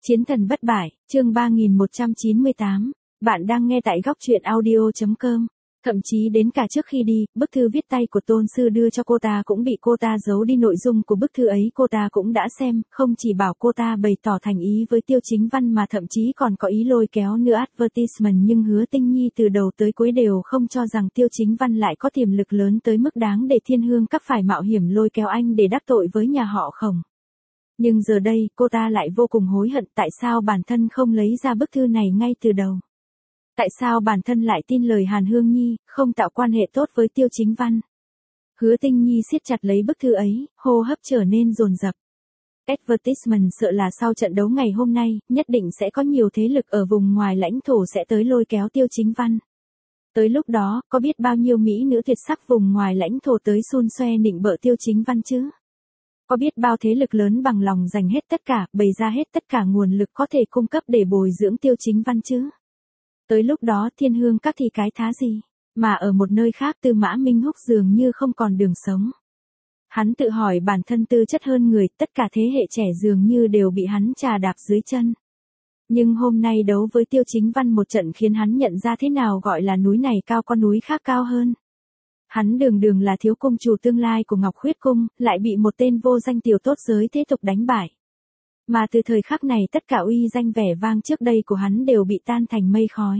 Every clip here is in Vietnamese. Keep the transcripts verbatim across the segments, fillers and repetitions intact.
Chiến thần bất bại, chương ba nghìn một trăm chín mươi tám. Bạn đang nghe tại góc truyện audio chấm com. Thậm chí đến cả trước khi đi, bức thư viết tay của Tôn Sư đưa cho cô ta cũng bị cô ta giấu đi nội dung của bức thư ấy, cô ta cũng đã xem, không chỉ bảo cô ta bày tỏ thành ý với Tiêu Chính Văn mà thậm chí còn có ý lôi kéo nữa advertisement, nhưng Hứa Tinh Nhi từ đầu tới cuối đều không cho rằng Tiêu Chính Văn lại có tiềm lực lớn tới mức đáng để Thiên Hương Các phải mạo hiểm lôi kéo anh để đắc tội với nhà họ Khổng. Nhưng giờ đây, cô ta lại vô cùng hối hận tại sao bản thân không lấy ra bức thư này ngay từ đầu. Tại sao bản thân lại tin lời Hàn Hương Nhi, không tạo quan hệ tốt với Tiêu Chính Văn. Hứa Tinh Nhi siết chặt lấy bức thư ấy, hô hấp trở nên dồn dập. Advertisement sợ là sau trận đấu ngày hôm nay, nhất định sẽ có nhiều thế lực ở vùng ngoài lãnh thổ sẽ tới lôi kéo Tiêu Chính Văn. Tới lúc đó, có biết bao nhiêu mỹ nữ tuyệt sắc vùng ngoài lãnh thổ tới xun xoe nịnh bợ Tiêu Chính Văn chứ? Có biết bao thế lực lớn bằng lòng dành hết tất cả, bày ra hết tất cả nguồn lực có thể cung cấp để bồi dưỡng Tiêu Chính Văn chứ? Tới lúc đó Thiên Hương Các thì cái thá gì? Mà ở một nơi khác Tư Mã Minh Húc dường như không còn đường sống. Hắn tự hỏi bản thân tư chất hơn người, tất cả thế hệ trẻ dường như đều bị hắn trà đạp dưới chân. Nhưng hôm nay đấu với Tiêu Chính Văn một trận khiến hắn nhận ra thế nào gọi là núi này cao con núi khác cao hơn. Hắn đường đường là thiếu cung chủ tương lai của Ngọc Khuyết Cung, lại bị một tên vô danh tiểu tốt giới thế tục đánh bại. Mà từ thời khắc này tất cả uy danh vẻ vang trước đây của hắn đều bị tan thành mây khói.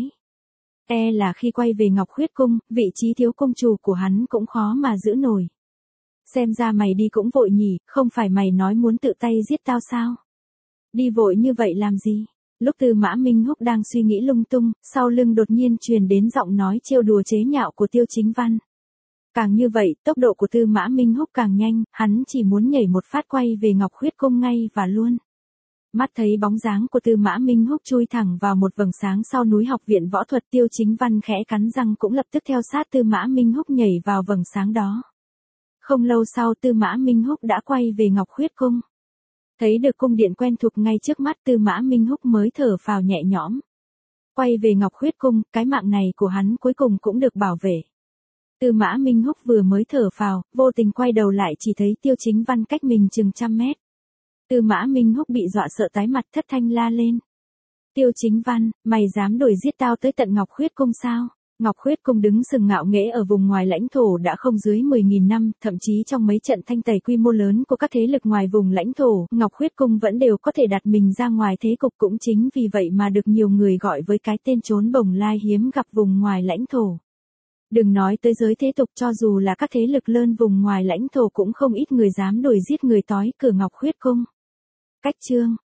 E là khi quay về Ngọc Khuyết Cung, vị trí thiếu cung chủ của hắn cũng khó mà giữ nổi. Xem ra mày đi cũng vội nhỉ, không phải mày nói muốn tự tay giết tao sao? Đi vội như vậy làm gì? Lúc Tư Mã Minh Húc đang suy nghĩ lung tung, sau lưng đột nhiên truyền đến giọng nói trêu đùa chế nhạo của Tiêu Chính Văn. Càng như vậy, tốc độ của Tư Mã Minh Húc càng nhanh, hắn chỉ muốn nhảy một phát quay về Ngọc Khuyết Cung ngay và luôn. Mắt thấy bóng dáng của Tư Mã Minh Húc chui thẳng vào một vầng sáng sau núi học viện võ thuật, Tiêu Chính Văn khẽ cắn răng cũng lập tức theo sát Tư Mã Minh Húc nhảy vào vầng sáng đó. Không lâu sau Tư Mã Minh Húc đã quay về Ngọc Khuyết Cung. Thấy được cung điện quen thuộc ngay trước mắt, Tư Mã Minh Húc mới thở phào nhẹ nhõm. Quay về Ngọc Khuyết Cung, cái mạng này của hắn cuối cùng cũng được bảo vệ. Tư Mã Minh Húc vừa mới thở phào, vô tình quay đầu lại chỉ thấy Tiêu Chính Văn cách mình chừng trăm mét. Tư Mã Minh Húc bị dọa sợ tái mặt, thất thanh la lên. Tiêu Chính Văn, mày dám đuổi giết tao tới tận Ngọc Khuyết Cung sao? Ngọc Khuyết Cung đứng sừng ngạo nghễ ở vùng ngoài lãnh thổ đã không dưới mười nghìn năm, thậm chí trong mấy trận thanh tẩy quy mô lớn của các thế lực ngoài vùng lãnh thổ, Ngọc Khuyết Cung vẫn đều có thể đặt mình ra ngoài thế cục, cũng chính vì vậy mà được nhiều người gọi với cái tên trốn bồng lai hiếm gặp vùng ngoài lãnh thổ. Đừng nói tới giới thế tục, cho dù là các thế lực lớn vùng ngoài lãnh thổ cũng không ít người dám đuổi giết người tói cửa Ngọc Khuyết Cung. Cách chương,